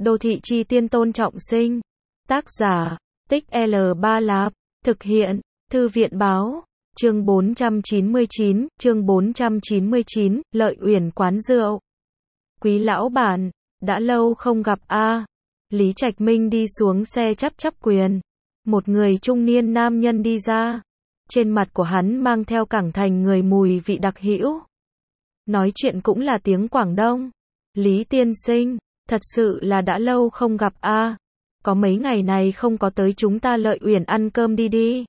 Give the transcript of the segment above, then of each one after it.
Đô thị chi tiên Tôn Trọng Sinh. Tác giả, Tích L3 Lạp. Thực hiện, Thư viện báo. Chương 499, Lợi Uyển quán rượu. Quý lão bản, đã lâu không gặp a. Lý Trạch Minh đi xuống xe chắp quyền. Một người trung niên nam nhân đi ra. Trên mặt của hắn mang theo cảng thành người mùi vị đặc hữu. Nói chuyện cũng là tiếng Quảng Đông. Lý tiên sinh, thật sự là đã lâu không gặp a. Có mấy ngày này không có tới chúng ta Lợi Uyển ăn cơm đi.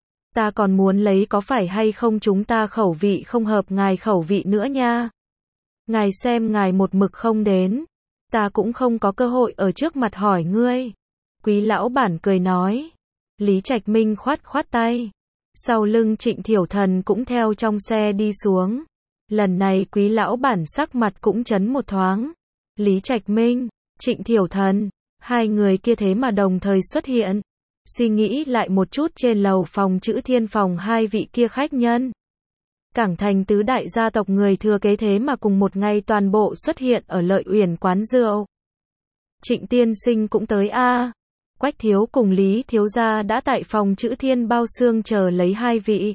Ta còn muốn lấy có phải hay không chúng ta khẩu vị không hợp ngài khẩu vị nữa nha. Ngài xem ngài một mực không đến. Ta cũng không có cơ hội ở trước mặt hỏi ngươi. Quý lão bản cười nói. Lý Trạch Minh khoát tay. Sau lưng Trịnh Thiểu Thần cũng theo trong xe đi xuống. Lần này quý lão bản sắc mặt cũng chấn một thoáng. Lý Trạch Minh, Trịnh Thiểu Thần, hai người kia thế mà đồng thời xuất hiện. Suy nghĩ lại một chút, trên lầu phòng Chữ Thiên phòng hai vị kia khách nhân. Cảng thành tứ đại gia tộc người thừa kế thế mà cùng một ngày toàn bộ xuất hiện ở Lợi Uyển quán rượu. Trịnh tiên sinh cũng tới a. Quách thiếu cùng Lý thiếu gia đã tại phòng Chữ Thiên bao xương chờ lấy hai vị.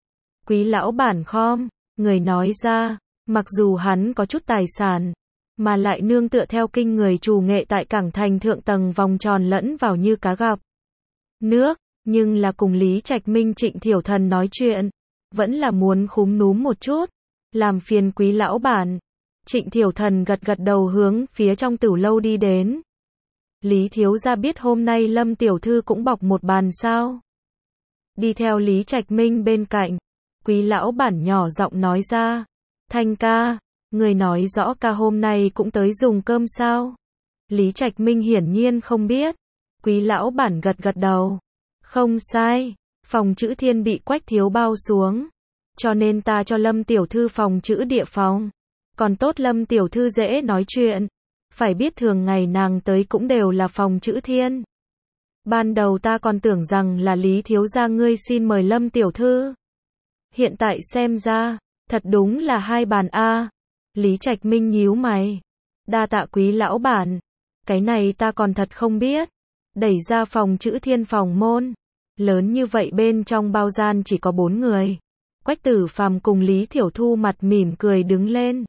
Quý lão bản khom người nói ra, mặc dù hắn có chút tài sản, mà lại nương tựa theo kinh người trù nghệ tại cảng thành thượng tầng vòng tròn lẫn vào như cá gặp nước, nhưng là cùng Lý Trạch Minh Trịnh Thiểu Thần nói chuyện, vẫn là muốn khúm núm một chút, làm phiền quý lão bản. Trịnh Thiểu Thần gật đầu hướng phía trong tửu lâu đi đến. Lý thiếu gia biết hôm nay Lâm tiểu thư cũng bọc một bàn sao? Đi theo Lý Trạch Minh bên cạnh, quý lão bản nhỏ giọng nói ra, Thanh ca, người nói rõ ca hôm nay cũng tới dùng cơm sao? Lý Trạch Minh hiển nhiên không biết. Quý lão bản gật đầu. Không sai, phòng Chữ Thiên bị Quách thiếu bao xuống, cho nên ta cho Lâm tiểu thư phòng Chữ Địa phòng. Còn tốt Lâm tiểu thư dễ nói chuyện, phải biết thường ngày nàng tới cũng đều là phòng Chữ Thiên. Ban đầu ta còn tưởng rằng là Lý thiếu gia ngươi xin mời Lâm tiểu thư. Hiện tại xem ra, thật đúng là hai bàn a. Lý Trạch Minh nhíu mày. Đa tạ quý lão bản, cái này ta còn thật không biết. Đẩy ra phòng Chữ Thiên phòng môn, lớn như vậy bên trong bao gian chỉ có 4 người. Quách Tử Phàm cùng Lý Thiểu Thu mặt mỉm cười đứng lên.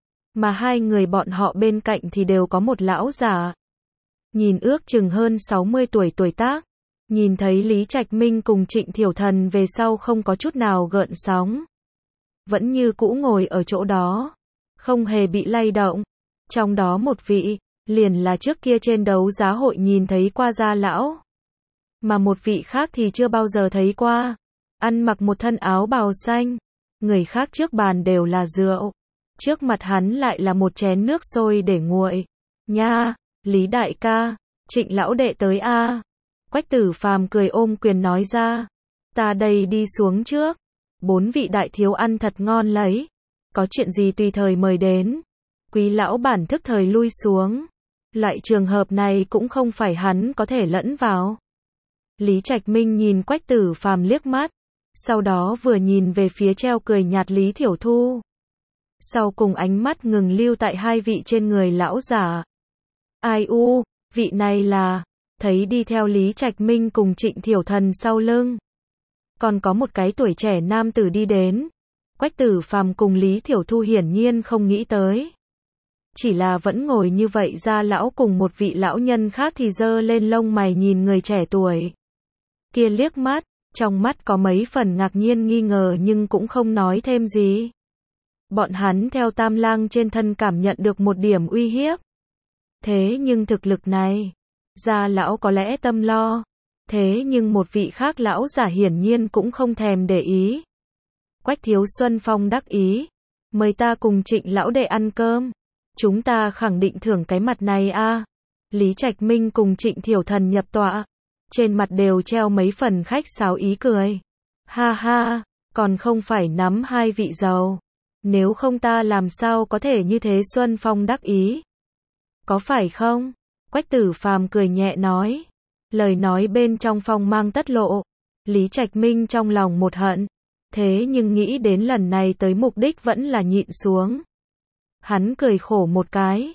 Mà hai người bọn họ bên cạnh thì đều có một lão giả. Nhìn ước chừng hơn 60 tuổi tuổi tác. Nhìn thấy Lý Trạch Minh cùng Trịnh Thiểu Thần về sau không có chút nào gợn sóng. Vẫn như cũ ngồi ở chỗ đó, không hề bị lay động. Trong đó một vị, liền là trước kia trên đấu giá hội nhìn thấy qua gia lão. Mà một vị khác thì chưa bao giờ thấy qua. Ăn mặc một thân áo bào xanh. Người khác trước bàn đều là rượu. Trước mặt hắn lại là một chén nước sôi để nguội. Nha, Lý đại ca, Trịnh lão đệ tới a. Quách Tử Phàm cười ôm quyền nói ra. Ta đây đi xuống trước. 4 vị đại thiếu ăn thật ngon lấy. Có chuyện gì tùy thời mời đến. Quý lão bản thức thời lui xuống. Loại trường hợp này cũng không phải hắn có thể lẫn vào. Lý Trạch Minh nhìn Quách Tử Phàm liếc mắt. Sau đó vừa nhìn về phía treo cười nhạt Lý Thiểu Thu. Sau cùng ánh mắt ngừng lưu tại hai vị trên người lão giả. Ai u, vị này là, thấy đi theo Lý Trạch Minh cùng Trịnh Thiểu Thần sau lưng. Còn có một cái tuổi trẻ nam tử đi đến. Quách Tử Phàm cùng Lý Thiểu Thu hiển nhiên không nghĩ tới. Chỉ là vẫn ngồi như vậy ra lão cùng một vị lão nhân khác thì giơ lên lông mày nhìn người trẻ tuổi. Kia liếc mắt, trong mắt có mấy phần ngạc nhiên nghi ngờ nhưng cũng không nói thêm gì. Bọn hắn theo Tam Lang trên thân cảm nhận được một điểm uy hiếp. Thế nhưng thực lực này, gia lão có lẽ tâm lo. Thế nhưng một vị khác lão giả hiển nhiên cũng không thèm để ý. Quách Thiếu Xuân Phong đắc ý. Mời ta cùng Trịnh lão đệ ăn cơm. Chúng ta khẳng định thưởng cái mặt này a. Lý Trạch Minh cùng Trịnh Thiểu Thần nhập tọa. Trên mặt đều treo mấy phần khách sáo ý cười. Ha ha, còn không phải nắm hai vị giàu. Nếu không ta làm sao có thể như thế. Xuân Phong đắc ý. Có phải không? Quách Tử Phàm cười nhẹ nói. Lời nói bên trong phong mang tất lộ. Lý Trạch Minh trong lòng một hận. Thế nhưng nghĩ đến lần này tới mục đích vẫn là nhịn xuống. Hắn cười khổ một cái.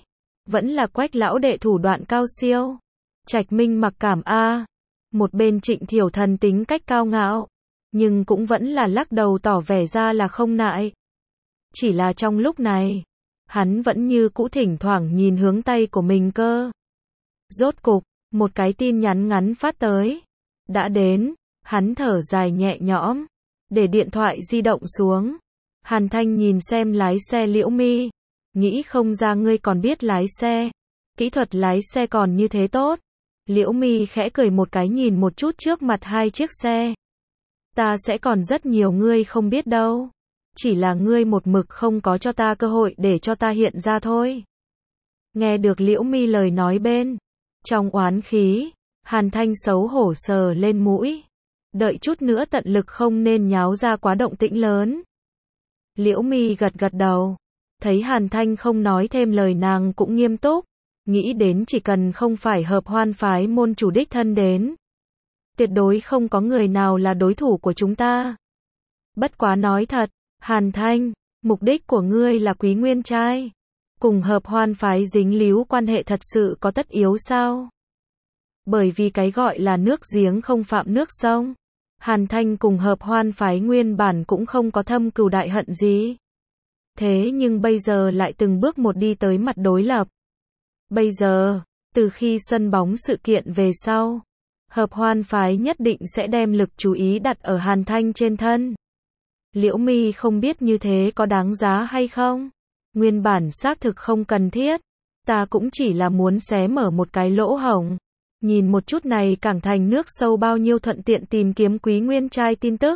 Vẫn là Quách lão đệ thủ đoạn cao siêu. Trạch Minh mặc cảm a. Một bên Trịnh Thiểu Thần tính cách cao ngạo, nhưng cũng vẫn là lắc đầu tỏ vẻ ra là không nại. Chỉ là trong lúc này, hắn vẫn như cũ thỉnh thoảng nhìn hướng tay của mình cơ. Rốt cục, một cái tin nhắn ngắn phát tới. Đã đến, hắn thở dài nhẹ nhõm, để điện thoại di động xuống. Hàn Thanh nhìn xem lái xe Liễu Mi, nghĩ không ra ngươi còn biết lái xe, kỹ thuật lái xe còn như thế tốt. Liễu Mi khẽ cười một cái nhìn một chút trước mặt hai chiếc xe. Ta sẽ còn rất nhiều ngươi không biết đâu. Chỉ là ngươi một mực không có cho ta cơ hội để cho ta hiện ra thôi. Nghe được Liễu Mi lời nói bên trong oán khí, Hàn Thanh xấu hổ sờ lên mũi. Đợi chút nữa tận lực không nên nháo ra quá động tĩnh lớn. Liễu Mi gật gật đầu. Thấy Hàn Thanh không nói thêm lời nàng cũng nghiêm túc. Nghĩ đến chỉ cần không phải Hợp Hoan phái môn chủ đích thân đến, tuyệt đối không có người nào là đối thủ của chúng ta. Bất quá nói thật, Hàn Thanh, mục đích của ngươi là Quý Nguyên trai. Cùng Hợp Hoan phái dính líu quan hệ thật sự có tất yếu sao? Bởi vì cái gọi là nước giếng không phạm nước sông. Hàn Thanh cùng Hợp Hoan phái nguyên bản cũng không có thâm cừu đại hận gì. Thế nhưng bây giờ lại từng bước một đi tới mặt đối lập. Bây giờ, từ khi sân bóng sự kiện về sau, Hợp Hoan phái nhất định sẽ đem lực chú ý đặt ở Hàn Thanh trên thân. Liễu Mi không biết như thế có đáng giá hay không? Nguyên bản xác thực không cần thiết. Ta cũng chỉ là muốn xé mở một cái lỗ hổng. Nhìn một chút này cảng thành nước sâu bao nhiêu thuận tiện tìm kiếm Quý Nguyên trai tin tức.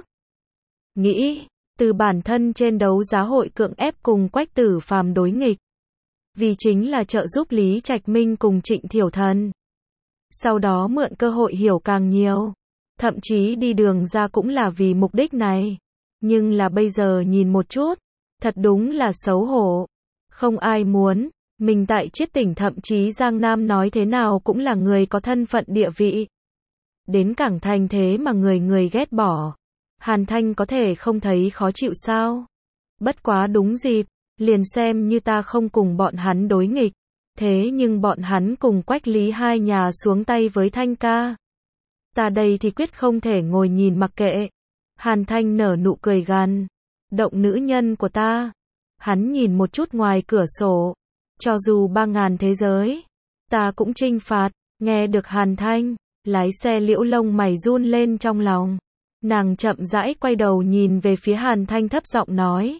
Nghĩ, từ bản thân trên đấu giá hội cưỡng ép cùng Quách Tử Phàm đối nghịch. Vì chính là trợ giúp Lý Trạch Minh cùng Trịnh Thiểu Thần. Sau đó mượn cơ hội hiểu càng nhiều. Thậm chí đi đường ra cũng là vì mục đích này. Nhưng là bây giờ nhìn một chút, thật đúng là xấu hổ. Không ai muốn, mình tại Chiết Tỉnh thậm chí Giang Nam nói thế nào cũng là người có thân phận địa vị. Đến cảng thành thế mà người ghét bỏ. Hàn Thanh có thể không thấy khó chịu sao? Bất quá đúng dịp, liền xem như ta không cùng bọn hắn đối nghịch. Thế nhưng bọn hắn cùng Quách Lý hai nhà xuống tay với Thanh ca. Ta đây thì quyết không thể ngồi nhìn mặc kệ. Hàn Thanh nở nụ cười gằn. Động nữ nhân của ta. Hắn nhìn một chút ngoài cửa sổ. Cho dù 3.000 thế giới, ta cũng chinh phạt. Nghe được Hàn Thanh, lái xe Liễu lông mày run lên trong lòng. Nàng chậm rãi quay đầu nhìn về phía Hàn Thanh thấp giọng nói.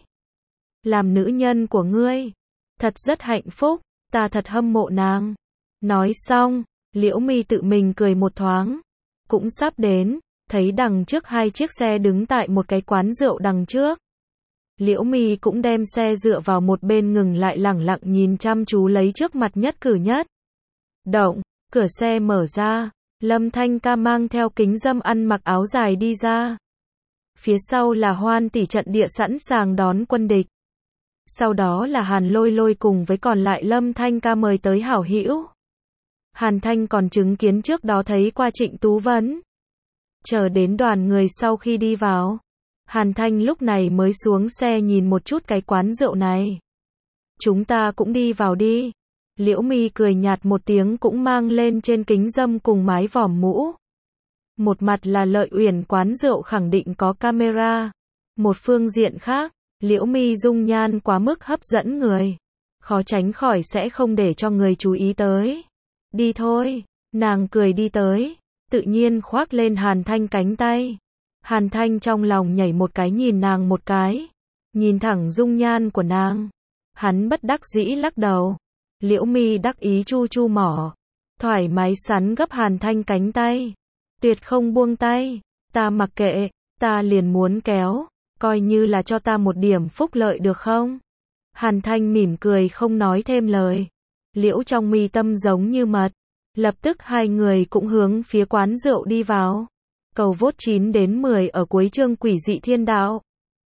Làm nữ nhân của ngươi, thật rất hạnh phúc, ta thật hâm mộ nàng. Nói xong, Liễu Mi tự mình cười một thoáng. Cũng sắp đến, thấy đằng trước hai chiếc xe đứng tại một cái quán rượu đằng trước. Liễu Mi cũng đem xe dựa vào một bên ngừng lại lẳng lặng nhìn chăm chú lấy trước mặt nhất cử nhất động, cửa xe mở ra, Lâm Thanh ca mang theo kính dâm ăn mặc áo dài đi ra. Phía sau là Hoan tỷ trận địa sẵn sàng đón quân địch. Sau đó là Hàn Lôi Lôi cùng với còn lại Lâm Thanh ca mời tới hảo hữu. Hàn Thanh còn chứng kiến trước đó thấy qua Trịnh Tú Vấn. Chờ đến đoàn người sau khi đi vào, Hàn Thanh lúc này mới xuống xe nhìn một chút cái quán rượu này. Chúng ta cũng đi vào đi. Liễu Mi cười nhạt một tiếng cũng mang lên trên kính dâm cùng mái vòm mũ. Một mặt là Lợi Uyển quán rượu khẳng định có camera. Một phương diện khác, Liễu Mi dung nhan quá mức hấp dẫn người. Khó tránh khỏi sẽ không để cho người chú ý tới. Đi thôi, nàng cười đi tới, tự nhiên khoác lên Hàn Thanh cánh tay. Hàn Thanh trong lòng nhảy một cái nhìn nàng một cái. Nhìn thẳng dung nhan của nàng. Hắn bất đắc dĩ lắc đầu. Liễu Mi đắc ý chu chu mỏ. Thoải mái sắn gấp Hàn Thanh cánh tay. Tuyệt không buông tay. Ta mặc kệ, ta liền muốn kéo. Coi như là cho ta một điểm phúc lợi được không? Hàn Thanh mỉm cười không nói thêm lời. Liễu trong mi tâm giống như mật. Lập tức hai người cũng hướng phía quán rượu đi vào. Cầu vốt 9 đến 10 ở cuối chương Quỷ dị thiên đạo.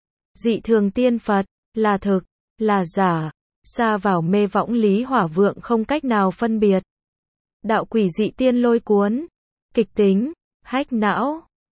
Dị thường tiên Phật, là thực, là giả, xa vào mê võng lý hỏa vượng không cách nào phân biệt. Đạo quỷ dị tiên lôi cuốn, kịch tính, hách não.